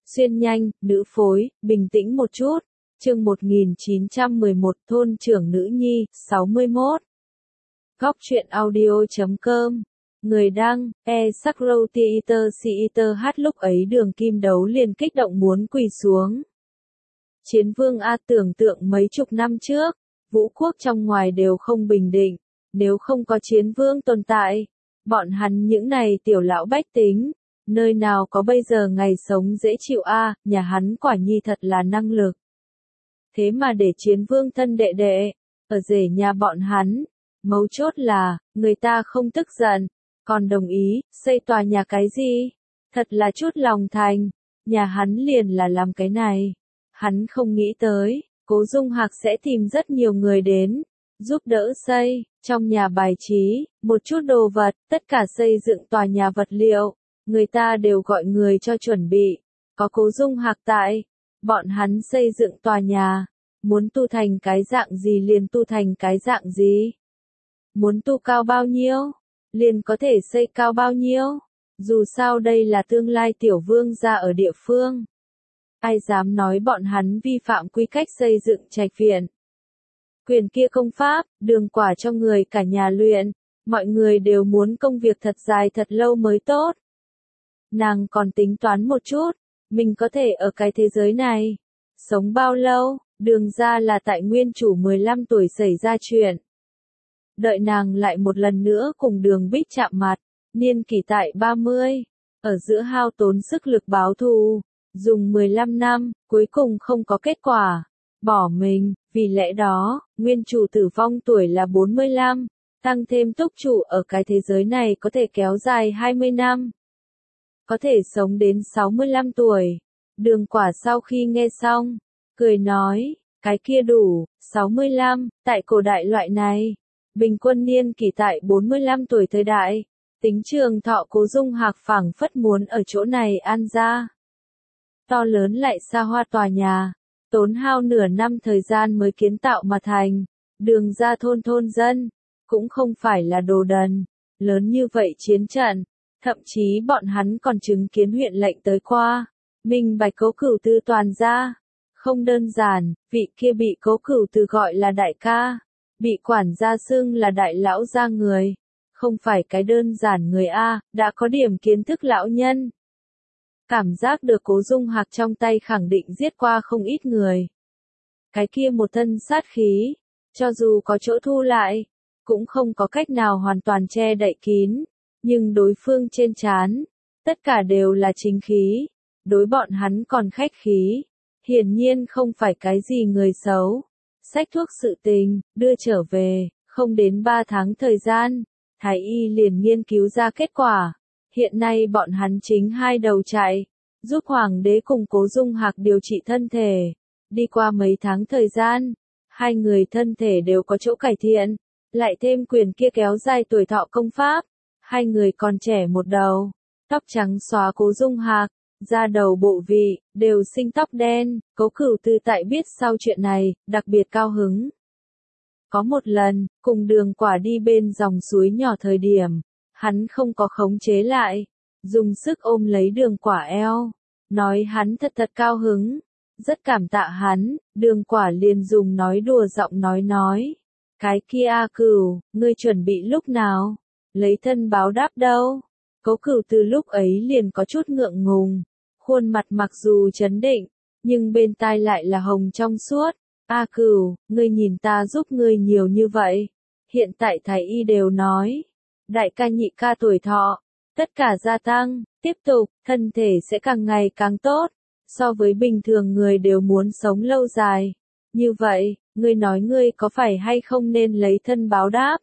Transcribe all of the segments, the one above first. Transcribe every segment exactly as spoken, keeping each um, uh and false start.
Xuyên nhanh, nữ phối, bình tĩnh một chút. Chương một nghìn chín trăm mười một Thôn trưởng nữ nhi, sáu mươi mốt. Góc truyện audio.com. Người đăng, e Sakro Theater Theater hát lúc ấy Đường Kim Đấu liền kích động muốn quỳ xuống. Chiến vương A tưởng tượng mấy chục năm trước, vũ quốc trong ngoài đều không bình định, nếu không có chiến vương tồn tại, bọn hắn những này tiểu lão bách tính, nơi nào có bây giờ ngày sống dễ chịu a, nhà hắn quả nhi thật là năng lực. Thế mà để chiến vương thân đệ đệ, ở rể nhà bọn hắn, mấu chốt là, người ta không tức giận, còn đồng ý, xây tòa nhà cái gì? Thật là chút lòng thành, nhà hắn liền là làm cái này. Hắn không nghĩ tới, Cố Dung Hạc sẽ tìm rất nhiều người đến, giúp đỡ xây, trong nhà bài trí, một chút đồ vật, tất cả xây dựng tòa nhà vật liệu, người ta đều gọi người cho chuẩn bị, có Cố Dung Hạc tại, bọn hắn xây dựng tòa nhà, muốn tu thành cái dạng gì liền tu thành cái dạng gì. Muốn tu cao bao nhiêu, liền có thể xây cao bao nhiêu, dù sao đây là tương lai tiểu vương gia ở địa phương. Ai dám nói bọn hắn vi phạm quy cách xây dựng trạch viện. Quyền kia công pháp, đường quả cho người cả nhà luyện, mọi người đều muốn công việc thật dài thật lâu mới tốt. Nàng còn tính toán một chút, mình có thể ở cái thế giới này, sống bao lâu, đường ra là tại nguyên chủ mười lăm tuổi xảy ra chuyện. Đợi nàng lại một lần nữa cùng Đường Bích chạm mặt, niên kỷ tại ba mươi, ở giữa hao tốn sức lực báo thù, dùng mười lăm năm, cuối cùng không có kết quả, bỏ mình, vì lẽ đó, nguyên chủ tử vong tuổi là bốn mươi lăm, tăng thêm túc chủ ở cái thế giới này có thể kéo dài hai mươi năm, có thể sống đến sáu mươi lăm tuổi. Đường quả sau khi nghe xong, cười nói, cái kia đủ, sáu mươi lăm, tại cổ đại loại này, bình quân niên kỷ tại bốn mươi lăm tuổi thời đại, tính trường thọ Cố Dung Hạc phảng phất muốn ở chỗ này an ra. To lớn lại xa hoa tòa nhà, tốn hao nửa năm thời gian mới kiến tạo mà thành, đường ra thôn thôn dân, cũng không phải là đồ đần, lớn như vậy chiến trận, thậm chí bọn hắn còn chứng kiến huyện lệnh tới qua, minh bạch Cố Cửu Tư toàn ra. Không đơn giản, vị kia bị Cố Cửu Tư gọi là đại ca, bị quản gia xưng là đại lão gia người, không phải cái đơn giản người A, đã có điểm kiến thức lão nhân. Cảm giác được Cố Dung Hạc trong tay khẳng định giết qua không ít người. Cái kia một thân sát khí, cho dù có chỗ thu lại, cũng không có cách nào hoàn toàn che đậy kín, nhưng đối phương trên trán, tất cả đều là chính khí, đối bọn hắn còn khách khí, hiển nhiên không phải cái gì người xấu. Xách thuốc sự tình, đưa trở về, không đến ba tháng thời gian, Thái y liền nghiên cứu ra kết quả. Hiện nay bọn hắn chính hai đầu chạy, giúp Hoàng đế cùng Cố Dung Hạc điều trị thân thể. Đi qua mấy tháng thời gian, hai người thân thể đều có chỗ cải thiện, lại thêm quyền kia kéo dài tuổi thọ công pháp. Hai người còn trẻ một đầu, tóc trắng xóa Cố Dung Hạc, da đầu bộ vị, đều sinh tóc đen. Cố Cửu Tư tại biết sau chuyện này, đặc biệt cao hứng. Có một lần, cùng đường quả đi bên dòng suối nhỏ thời điểm, hắn không có khống chế lại, dùng sức ôm lấy đường quả eo, nói hắn thật thật cao hứng, rất cảm tạ hắn. Đường quả liền dùng nói đùa giọng nói nói, cái kia A Cửu, ngươi chuẩn bị lúc nào, lấy thân báo đáp đâu. Cố Cửu Tư lúc ấy liền có chút ngượng ngùng, khuôn mặt mặc dù trấn định, nhưng bên tai lại là hồng trong suốt. A Cửu, ngươi nhìn ta giúp ngươi nhiều như vậy, hiện tại thái y đều nói, đại ca nhị ca tuổi thọ, tất cả gia tăng, tiếp tục, thân thể sẽ càng ngày càng tốt, so với bình thường người đều muốn sống lâu dài. Như vậy, ngươi nói ngươi có phải hay không nên lấy thân báo đáp?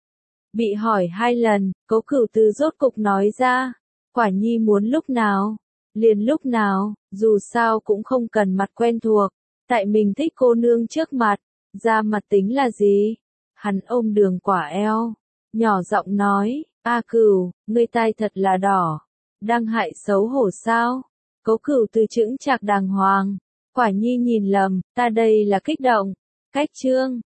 Bị hỏi hai lần, Cố Cửu Tư rốt cục nói ra, quả nhi muốn lúc nào, liền lúc nào, dù sao cũng không cần mặt quen thuộc, tại mình thích cô nương trước mặt, ra mặt tính là gì? Hắn ôm đường quả eo, nhỏ giọng nói, A Cửu, ngươi tai thật là đỏ, đang hại xấu hổ sao? Cố Cửu Tư chững chạc đàng hoàng, quả nhi nhìn lầm, ta đây là kích động, cách chương,